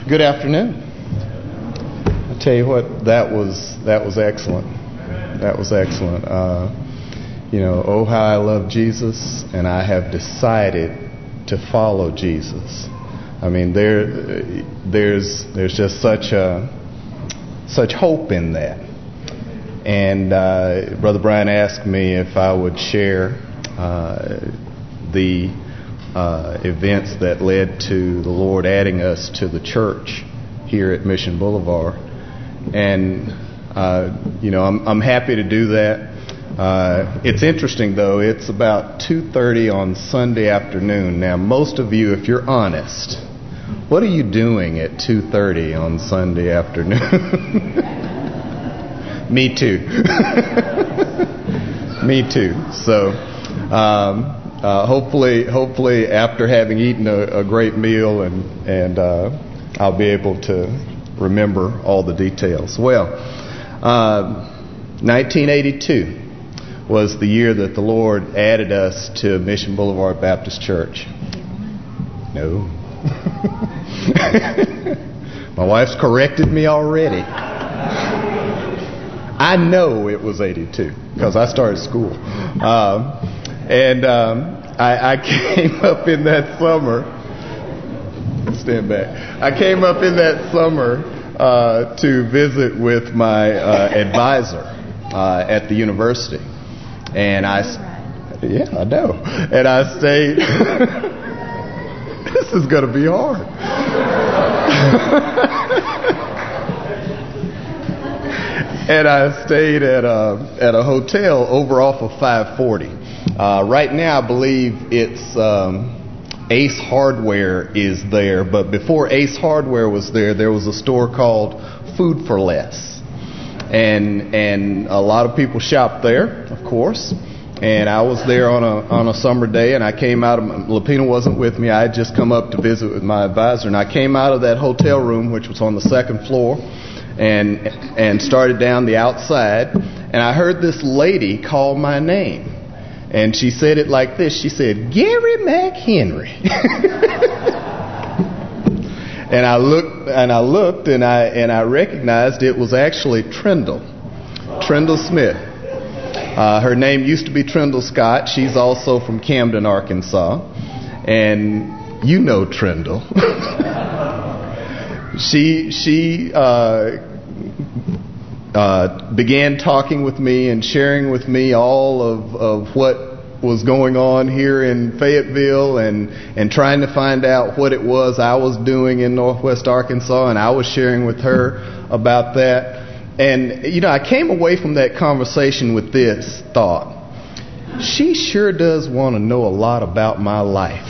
Good afternoon. I tell you what, that was excellent. That was excellent. Oh how I love Jesus, and I have decided to follow Jesus. I mean, there's just such hope in that. And Brother Brian asked me if I would share the events that led to the Lord adding us to the church here at Mission Boulevard. And I'm happy to do that. It's interesting, though. It's about 2:30 on Sunday afternoon. Now, most of you, if you're honest, what are you doing at 2:30 on Sunday afternoon? Me too. Me too. So, hopefully, after having eaten a great meal, and I'll be able to remember all the details. Well, 1982 was the year that the Lord added us to Mission Boulevard Baptist Church. No. My wife's corrected me already. I know it was 82 because I started school. I came up in that summer. Stand back. I came up in that summer to visit with my advisor at the university. And I know. And I stayed. This is going to be hard. And I stayed at a hotel over off of 540. Right now, I believe it's Ace Hardware is there. But before Ace Hardware was there was a store called Food for Less. And a lot of people shopped there, of course. And I was there on a summer day, and I came out of Lapina wasn't with me. I had just come up to visit with my advisor, and I came out of that hotel room, which was on the second floor, and started down the outside, and I heard this lady call my name, and she said it like this. She said, "Gary McHenry." And I looked, and I recognized it was actually Trindle Smith. Her name used to be Trindle Scott. She's also from Camden, Arkansas, and you know Trindle. She began talking with me and sharing with me all of what was going on here in Fayetteville, and trying to find out what it was I was doing in Northwest Arkansas, and I was sharing with her about that. And, I came away from that conversation with this thought: she sure does want to know a lot about my life.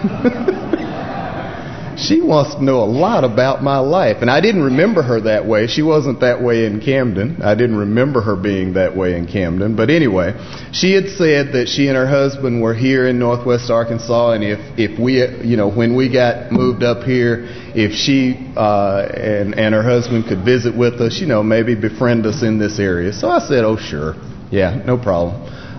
She wants to know a lot about my life. And I didn't remember her that way. She wasn't that way in Camden. I didn't remember her being that way in Camden. But anyway, she had said that she and her husband were here in Northwest Arkansas, and if we, when we got moved up here, if she and her husband could visit with us, maybe befriend us in this area. So I said, "Oh, sure. Yeah, no problem."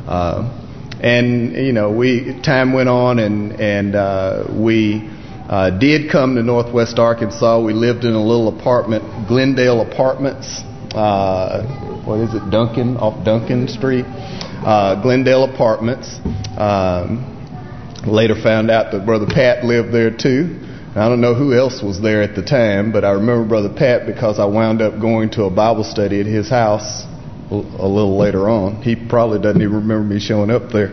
Time went on, and we did come to Northwest Arkansas. We lived in a little apartment, Glendale Apartments. What is it? Duncan, off Duncan Street. Glendale Apartments. Later found out that Brother Pat lived there too. I don't know who else was there at the time, but I remember Brother Pat because I wound up going to a Bible study at his house a little later on. He probably doesn't even remember me showing up there.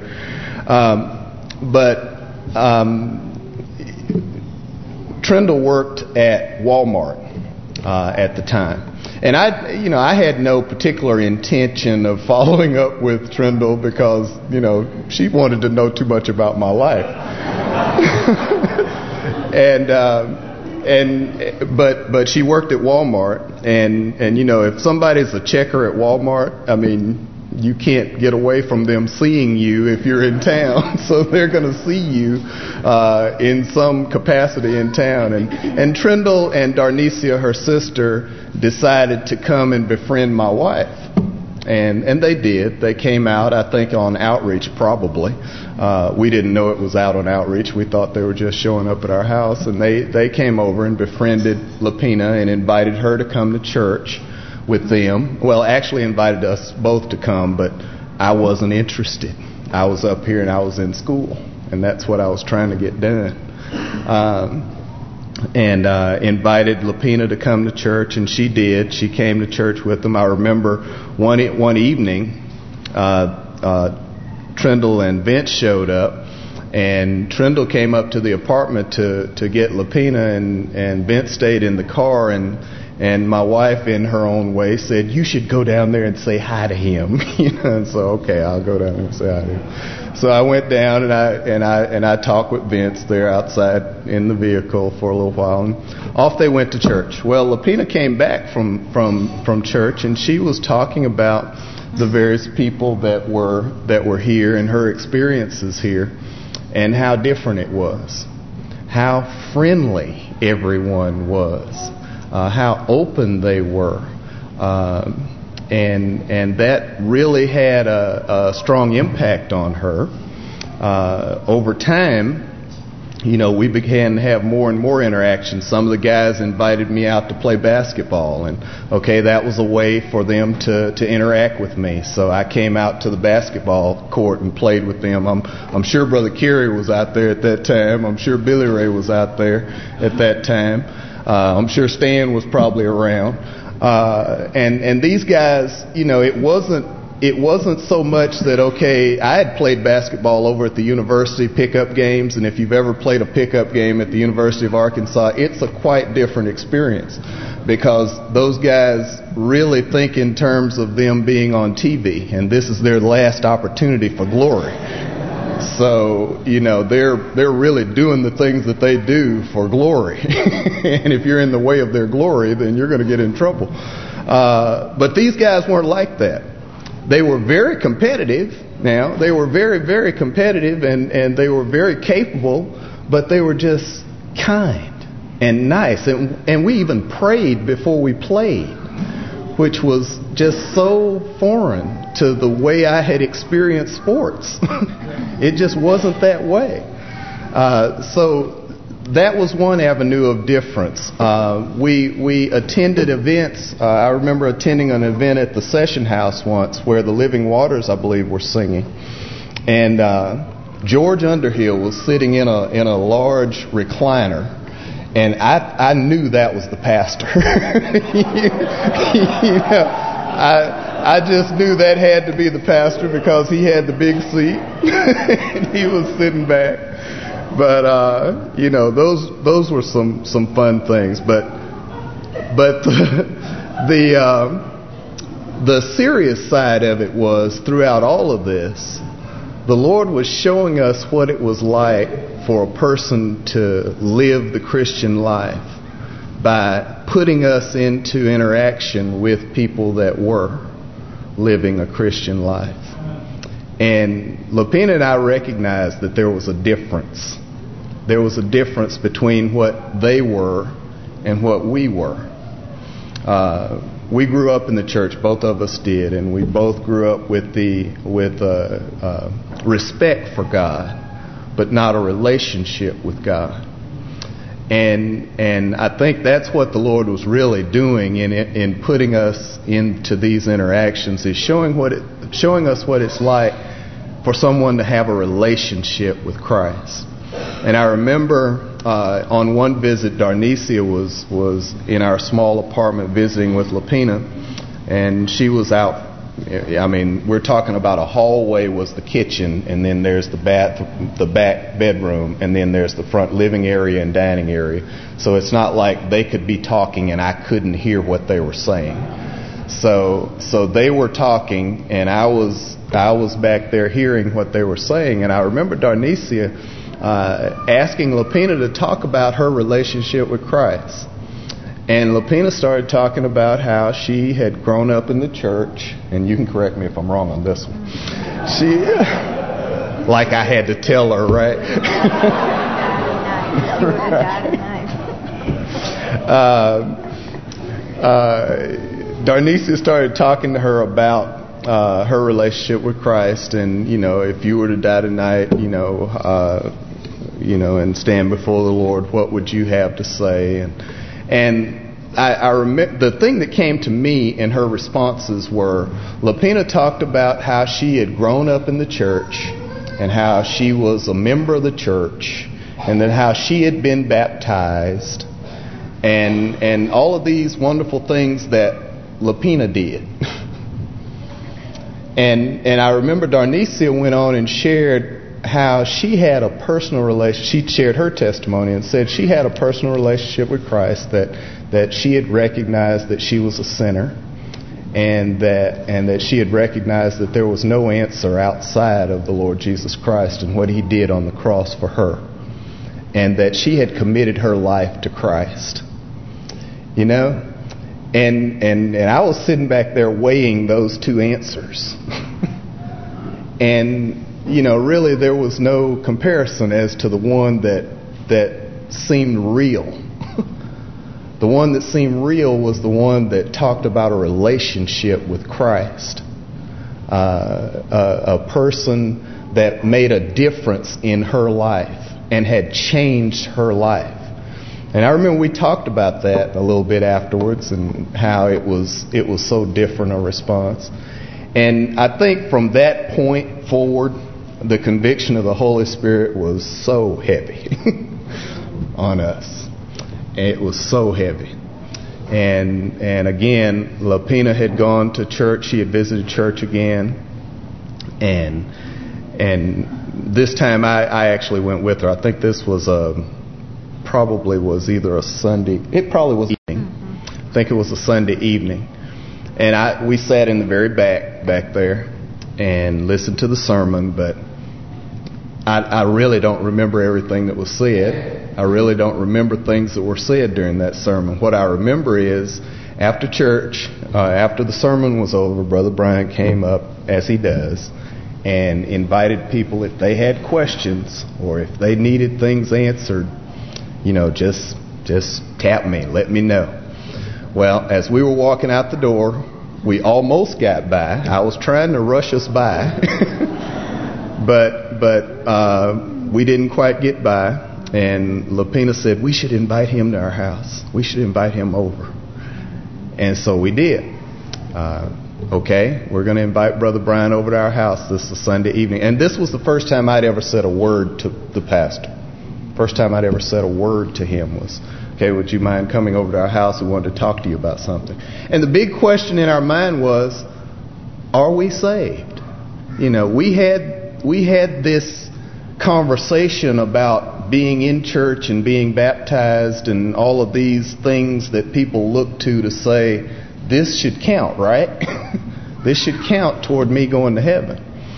Trindle worked at Walmart at the time. And I had no particular intention of following up with Trindle because, she wanted to know too much about my life. But she worked at Walmart, and if somebody's a checker at Walmart, I mean, you can't get away from them seeing you if you're in town. So they're going to see you in some capacity in town. And Trindle and Darnicia, her sister, decided to come and befriend my wife. And they did. They came out, I think, on outreach probably. We didn't know it was out on outreach. We thought they were just showing up at our house. And they came over and befriended Lapina and invited her to come to church with them. Well, actually invited us both to come, but I wasn't interested. I was up here and I was in school, and that's what I was trying to get done. And invited Lapina to come to church, and she did. She came to church with them. I remember one evening, Trindle and Vince showed up, and Trindle came up to the apartment to get Lapina, and Vince stayed in the car, and my wife, in her own way, said, "You should go down there and say hi to him." And so, okay, I'll go down there and say hi to him. So I went down and I talked with Vince there outside in the vehicle for a little while, and off they went to church. Well, Lapina came back from church, and she was talking about the various people that were here and her experiences here, and how different it was, how friendly everyone was. How open they were, and that really had a strong impact on her. Over time, we began to have more and more interactions. Some of the guys invited me out to play basketball, and that was a way for them to interact with me. So I came out to the basketball court and played with them. I'm sure Brother Kerry was out there at that time. I'm sure Billy Ray was out there at that time. I'm sure Stan was probably around, and these guys, it wasn't so much that I had played basketball over at the university pickup games, and if you've ever played a pickup game at the University of Arkansas, it's a quite different experience, because those guys really think in terms of them being on TV, and this is their last opportunity for glory. So, they're really doing the things that they do for glory. And if you're in the way of their glory, then you're going to get in trouble. But these guys weren't like that. They were very competitive. Now, they were very, very competitive, and they were very capable, but they were just kind and nice. And we even prayed before we played, which was just so foreign to the way I had experienced sports. It just wasn't that way. So that was one avenue of difference. We attended events. I remember attending an event at the Session House once where the Living Waters, I believe, were singing. And George Underhill was sitting in a large recliner. And I knew that was the pastor. I just knew that had to be the pastor because he had the big seat and he was sitting back. But those were some fun things. But the serious side of it was, throughout all of this, the Lord was showing us what it was like for a person to live the Christian life by putting us into interaction with people that were living a Christian life. And Lapina and I recognized that there was a difference. There was a difference between what they were and what we were. We grew up in the church, both of us did, and we both grew up with respect for God, but not a relationship with God. And I think that's what the Lord was really doing in putting us into these interactions, is showing us what it's like for someone to have a relationship with Christ. And I remember on one visit, Darnicia was in our small apartment visiting with Lapina, and she was out. I mean, we're talking about a hallway was the kitchen, and then there's the back bedroom, and then there's the front living area and dining area. So it's not like they could be talking and I couldn't hear what they were saying. So they were talking, and I was back there hearing what they were saying. And I remember Darnicia asking Lapina to talk about her relationship with Christ. And Lapina started talking about how she had grown up in the church, and you can correct me if I'm wrong on this one. Like I had to tell her, right? Darnicia started talking to her about her relationship with Christ, and if you were to die tonight, and stand before the Lord, what would you have to say? And I remember the thing that came to me in her responses were, Lapina talked about how she had grown up in the church and how she was a member of the church, and then how she had been baptized, and all of these wonderful things that Lapina did. And I remember Darnicia went on and shared how she had a personal relationship. She shared her testimony and said she had a personal relationship with Christ, that she had recognized that she was a sinner, and that she had recognized that there was no answer outside of the Lord Jesus Christ and what He did on the cross for her, and that she had committed her life to Christ. And I was sitting back there weighing those two answers. And really there was no comparison as to the one that seemed real. The one that seemed real was the one that talked about a relationship with Christ, a person that made a difference in her life and had changed her life. And I remember we talked about that a little bit afterwards, and how it was so different a response. And I think from that point forward, the conviction of the Holy Spirit was so heavy on us. It was so heavy. And again, Lapina had gone to church. She had visited church again. And this time I actually went with her. I think this was probably was either a Sunday. It probably was evening. I think it was a Sunday evening. And we sat in the very back there and listened to the sermon, but I really don't remember everything that was said. I really don't remember things that were said during that sermon. What I remember is after church, after the sermon was over, Brother Brian came up, as he does, and invited people, if they had questions or if they needed things answered, just tap me, let me know. Well, as we were walking out the door, we almost got by. I was trying to rush us by, but we didn't quite get by. And Lapina said, we should invite him to our house. We should invite him over. And so we did. Okay, we're going to invite Brother Brian over to our house this Sunday evening. And this was the first time I'd ever said a word to the pastor. First time I'd ever said a word to him was, okay, would you mind coming over to our house? We wanted to talk to you about something. And the big question in our mind was, are we saved? We had this conversation about being in church and being baptized and all of these things that people look to say, this should count, right? This should count toward me going to heaven.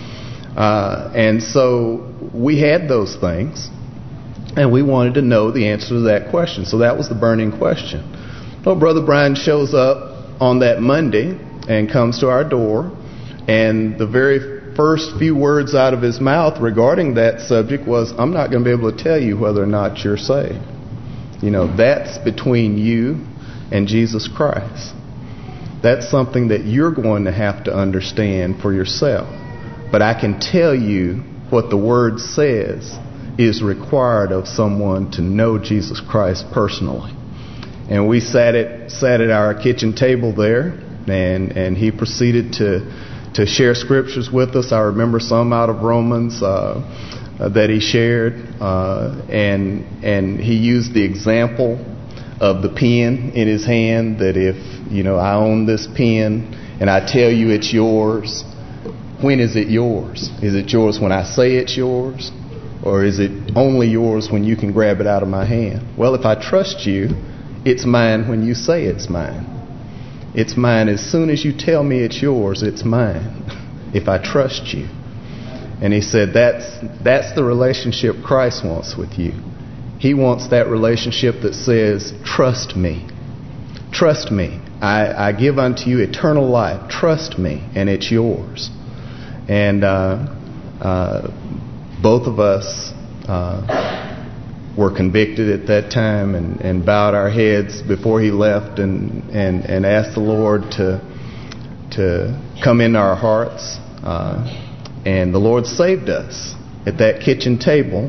And so we had those things. And we wanted to know the answer to that question. So that was the burning question. Well, Brother Brian shows up on that Monday and comes to our door. And the very first few words out of his mouth regarding that subject was, I'm not going to be able to tell you whether or not you're saved. That's between you and Jesus Christ. That's something that you're going to have to understand for yourself. But I can tell you what the Word says is required of someone to know Jesus Christ personally. And we sat at our kitchen table there, and he proceeded to share scriptures with us. I remember some out of Romans that he shared, and he used the example of the pen in his hand, that if I own this pen and I tell you it's yours, when is it yours? Is it yours when I say it's yours? Or is it only yours when you can grab it out of my hand? Well, if I trust you, it's mine when you say it's mine. It's mine as soon as you tell me it's yours, it's mine. If I trust you. And he said that's the relationship Christ wants with you. He wants that relationship that says, trust me. Trust me. I give unto you eternal life. Trust me, and it's yours. And both of us were convicted at that time and bowed our heads before he left and asked the Lord come into our hearts. And the Lord saved us at that kitchen table,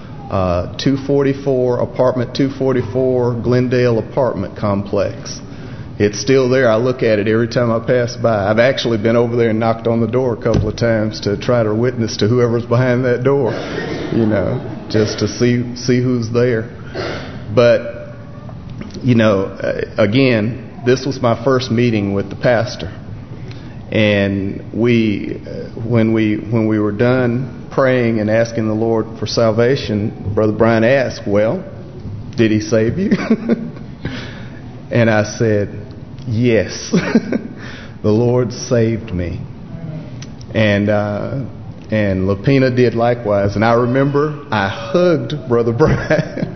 244, apartment 244, Glendale apartment complex. It's still there. I look at it every time I pass by. I've actually been over there and knocked on the door a couple of times to try to witness to whoever's behind that door, just to see who's there. But, again, this was my first meeting with the pastor. And when we were done praying and asking the Lord for salvation, Brother Brian asked, well, did he save you? And I said, yes, the Lord saved me. And Lapina did likewise. And I remember I hugged Brother Brian.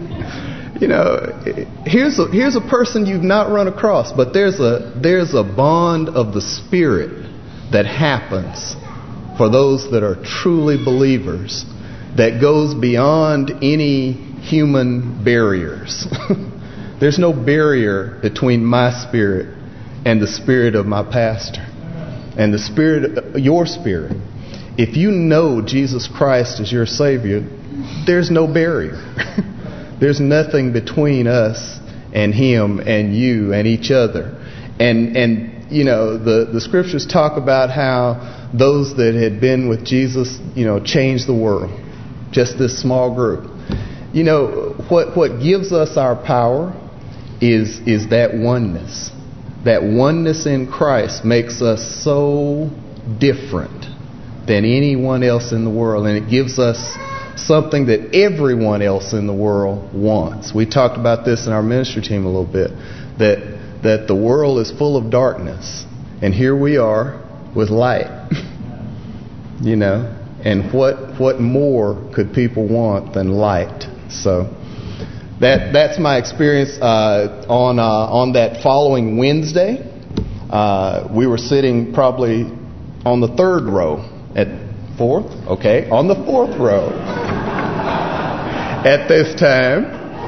Here's a person you've not run across, but there's a bond of the Spirit that happens for those that are truly believers that goes beyond any human barriers. There's no barrier between my spirit and the spirit of my pastor and the spirit, your spirit. If you know Jesus Christ as your Savior, there's no barrier. There's nothing between us and Him and you and each other. And the scriptures talk about how those that had been with Jesus, changed the world. Just this small group. What gives us our power is that oneness. That oneness in Christ makes us so different than anyone else in the world. And it gives us something that everyone else in the world wants. We talked about this in our ministry team a little bit, that the world is full of darkness, and here we are with light. And what more could people want than light? So that's my experience on that following Wednesday. We were sitting probably on the third row on the fourth row at this time,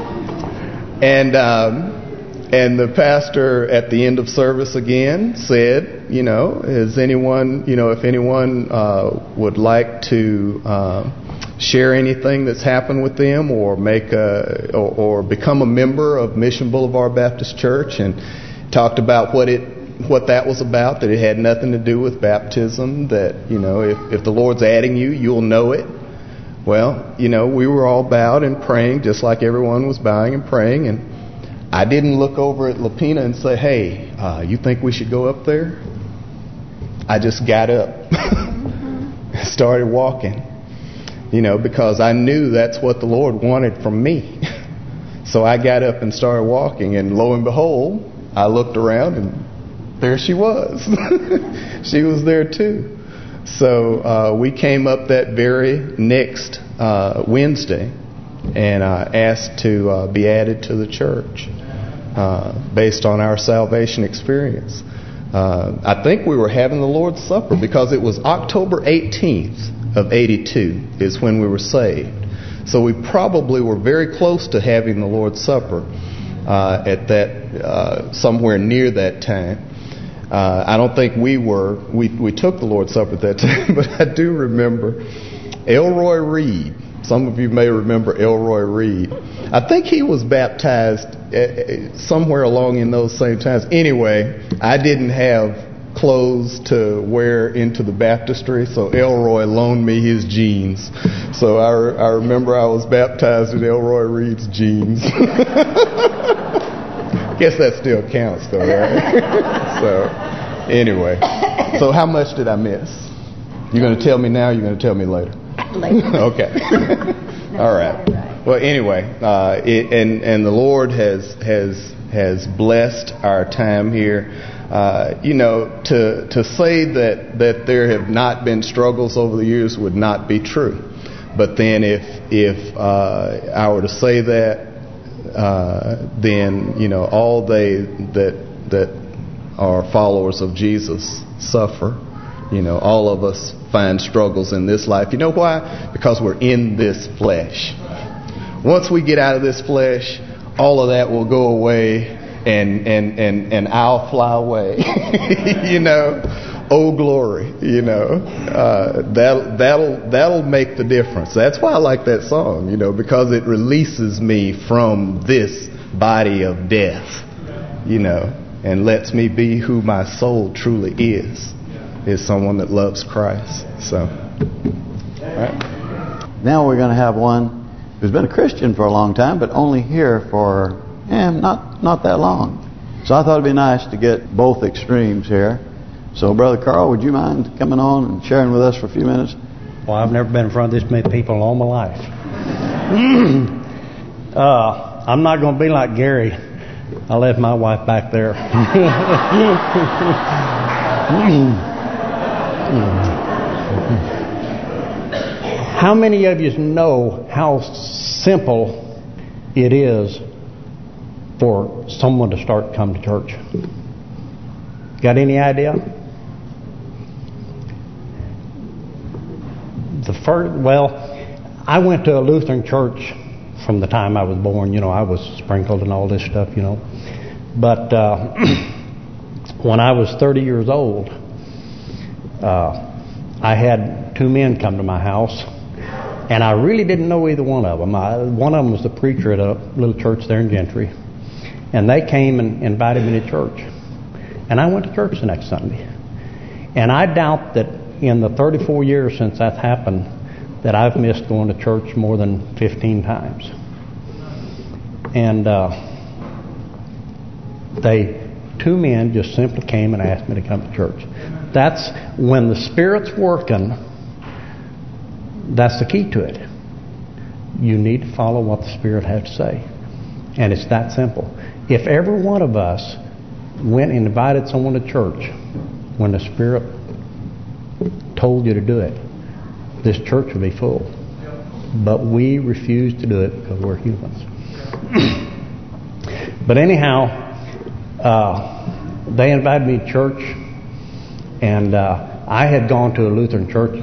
and the pastor at the end of service again said, is anyone, if anyone would like to share anything that's happened with them, or or become a member of Mission Boulevard Baptist Church, and talked about what that was about, that it had nothing to do with baptism, that, if the Lord's adding you, you'll know it. Well, we were all bowed and praying, just like everyone was bowing and praying, and I didn't look over at Lapina and say, hey, you think we should go up there? I just got up, started walking, because I knew that's what the Lord wanted from me. So I got up and started walking, and lo and behold, I looked around and there she was. She was there too. So we came up that very next Wednesday and asked to be added to the church based on our salvation experience. I think we were having the Lord's Supper because it was October 18th of 82 is when we were saved. So we probably were very close to having the Lord's Supper at that somewhere near that time. I don't think we took the Lord's Supper at that time, but I do remember Elroy Reed. Some of you may remember Elroy Reed. I think he was baptized somewhere along in those same times. Anyway, I didn't have clothes to wear into the baptistry, so Elroy loaned me his jeans. So I remember I was baptized in Elroy Reed's jeans. Guess that still counts, though, right? So, anyway. So how much did I miss? You're going to tell me now, or you're going to tell me later? Later. Okay. All right. Well, anyway, and the Lord has blessed our time here. To say that there have not been struggles over the years would not be true. But then if I were to say that, then all they that are followers of Jesus suffer. All of us find struggles in this life. You know why? Because we're in this flesh. Once we get out of this flesh, all of that will go away, and I'll fly away. oh glory, that'll make the difference. That's why I like that song, because it releases me from this body of death, and lets me be who my soul truly is someone that loves Christ. So, all right. Now we're going to have one who's been a Christian for a long time, but only here for not that long. So I thought it'd be nice to get both extremes here. So, Brother Carl, would you mind coming on and sharing with us for a few minutes? Well, I've never been in front of this many people in all my life. I'm not going to be like Gary. I left my wife back there. How many of you know how simple it is for someone to start coming to church? Got any idea? I went to a Lutheran church from the time I was born. I was sprinkled and all this stuff, But when I was 30 years old, I had two men come to my house, and I really didn't know either one of them. One of them was the preacher at a little church there in Gentry, and they came and invited me to church. And I went to church the next Sunday. And I doubt that in the 34 years since that happened, that I've missed going to church more than 15 times. And two men just simply came and asked me to come to church. That's when the Spirit's working. That's the key to it. You need to follow what the Spirit has to say. And it's that simple. If every one of us went and invited someone to church when the Spirit told you to do it, this church would be full. But we refuse to do it because we're humans. But anyhow, they invited me to church, and I had gone to a Lutheran church,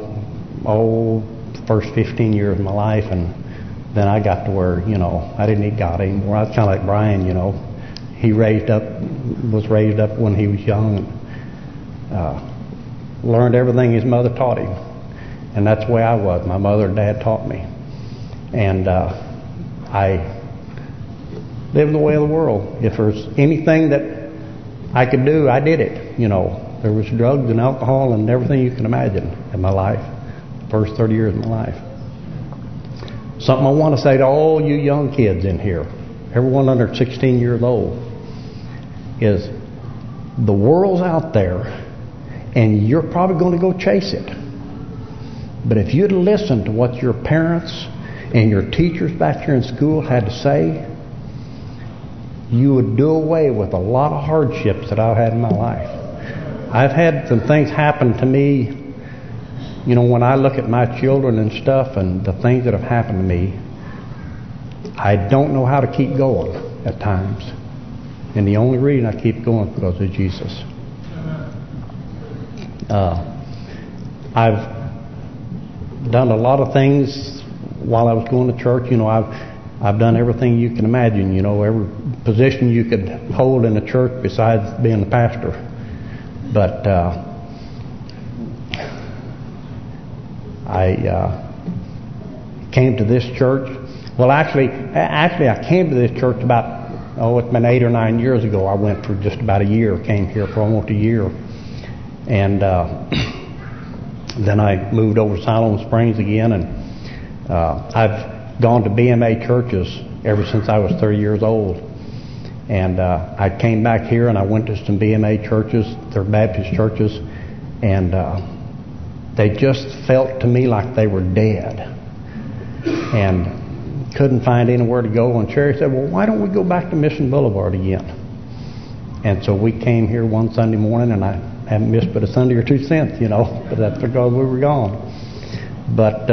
first 15 years of my life, and then I got to where, I didn't need God anymore. I was kind of like Brian, He was raised up when he was young, and learned everything his mother taught him. And that's the way I was. My mother and dad taught me. And I lived the way of the world. If there's anything that I could do, I did it. There was drugs and alcohol and everything you can imagine in my life. The first 30 years of my life. Something I want to say to all you young kids in here, everyone under 16 years old, is the world's out there and you're probably going to go chase it. But if you'd listen to what your parents and your teachers back here in school had to say, you would do away with a lot of hardships that I've had in my life. I've had some things happen to me, when I look at my children and stuff and the things that have happened to me, I don't know how to keep going at times. And the only reason I keep going is because of Jesus. I've done a lot of things while I was going to church. I've done everything you can imagine. Every position you could hold in a church besides being the pastor. But I came to this church. Well, actually, I came to this church about, it's been 8 or 9 years ago. I went for just about a year. Came here for almost a year. And then I moved over to Siloam Springs again. And I've gone to BMA churches ever since I was 30 years old. And I came back here and I went to some BMA churches. They're Baptist churches. And they just felt to me like they were dead. And couldn't find anywhere to go. And Sherry said, well, why don't we go back to Mission Boulevard again? And so we came here one Sunday morning, and I haven't missed but a Sunday or two since, but that's because we were gone. But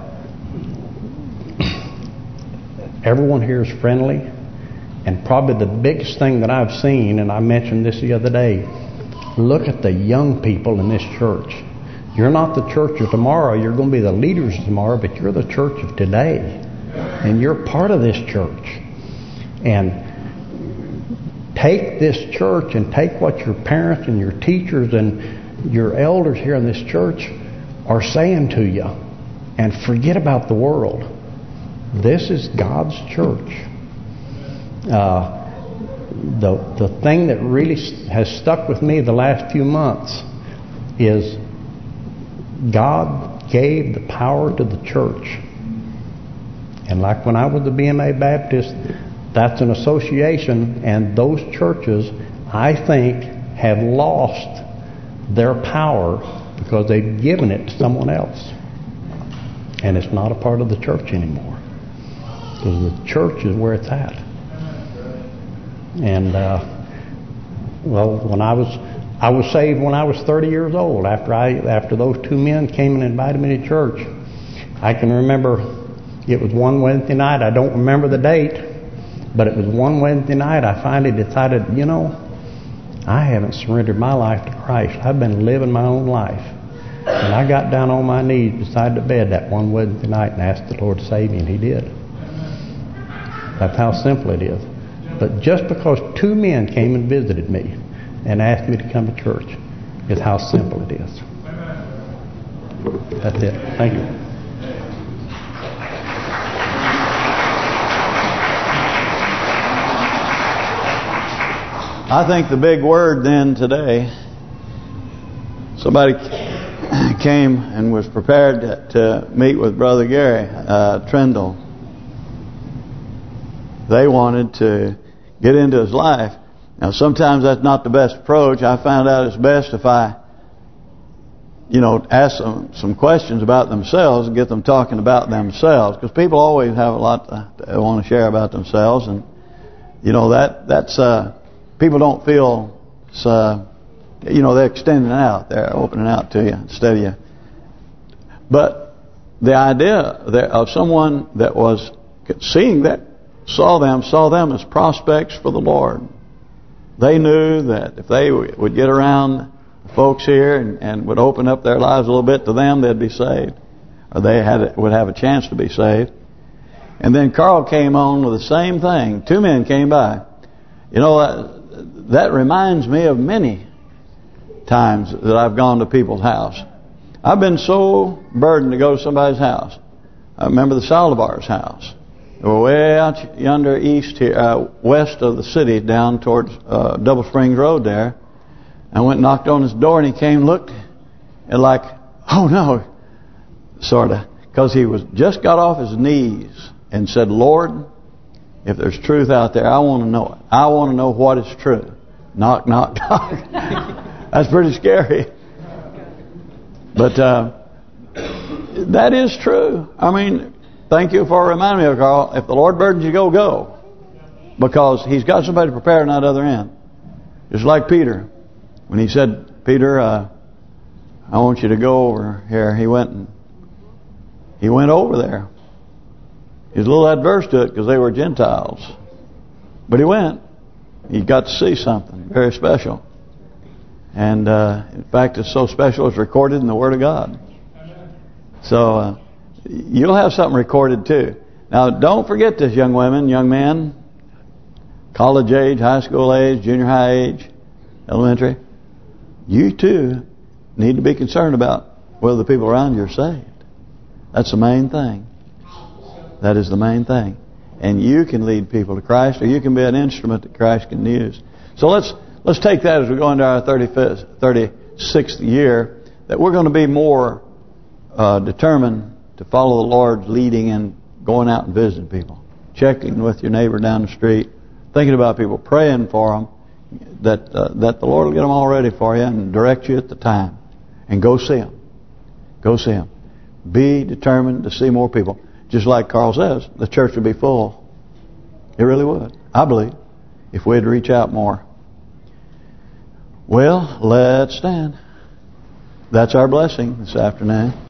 everyone here is friendly. And probably the biggest thing that I've seen, and I mentioned this the other day, look at the young people in this church. You're not the church of tomorrow. You're going to be the leaders of tomorrow, but you're the church of today. And you're part of this church. And take this church and take what your parents and your teachers and your elders here in this church are saying to you, and forget about the world. This is God's church. The thing that really has stuck with me the last few months is God gave the power to the church. And like when I was the BMA Baptist, that's an association, and those churches, I think, have lost their power because they've given it to someone else. And it's not a part of the church anymore. Because the church is where it's at. And, when I was saved when I was 30 years old. After those two men came and invited me to church. I can remember it was one Wednesday night. I don't remember the date. But it was one Wednesday night I finally decided, I haven't surrendered my life to Christ. I've been living my own life. And I got down on my knees beside the bed that one Wednesday night and asked the Lord to save me, and He did. That's how simple it is. But just because two men came and visited me and asked me to come to church is how simple it is. That's it. Thank you. I think the big word then today, somebody came and was prepared to meet with Brother Gary Trendle. They wanted to get into his life. Now sometimes that's not the best approach. I found out it's best if I, ask some questions about themselves and get them talking about themselves. Because people always have a lot they want to share about themselves. And, that's... people don't feel, they're extending out, they're opening out to you instead of you. But the idea of someone that was saw them as prospects for the Lord. They knew that if they would get around the folks here and would open up their lives a little bit to them, they'd be saved, or they would have a chance to be saved. And then Carl came on with the same thing. Two men came by. That reminds me of many times that I've gone to people's house. I've been so burdened to go to somebody's house. I remember the Saldivar's house. They were way out yonder east here, west of the city, down towards Double Springs Road there. I went and knocked on his door, and he came, looked, and like, oh no, sort of, because he was just got off his knees and said, Lord, if there's truth out there, I want to know it. I want to know what is true. Knock, knock, knock. That's pretty scary. But that is true. I mean, thank you for reminding me of Carl. If the Lord burdens you, go. Because He's got somebody prepared on that other end. Just like Peter. When He said, Peter, I want you to go over here. He went over there. He was a little adverse to it because they were Gentiles. But he went. He got to see something very special. And in fact, it's so special it's recorded in the Word of God. So you'll have something recorded too. Now don't forget this, young women, young men, college age, high school age, junior high age, elementary. You too need to be concerned about whether the people around you are saved. That's the main thing. That is the main thing. And you can lead people to Christ, or you can be an instrument that Christ can use. So let's take that as we go into our 36th year, that we're going to be more determined to follow the Lord's leading and going out and visiting people, checking with your neighbor down the street, thinking about people, praying for them, that the Lord will get them all ready for you and direct you at the time. And go see them. Go see them. Be determined to see more people. Just like Carl says, the church would be full. It really would. I believe. If we'd reach out more. Well, let's stand. That's our blessing this afternoon.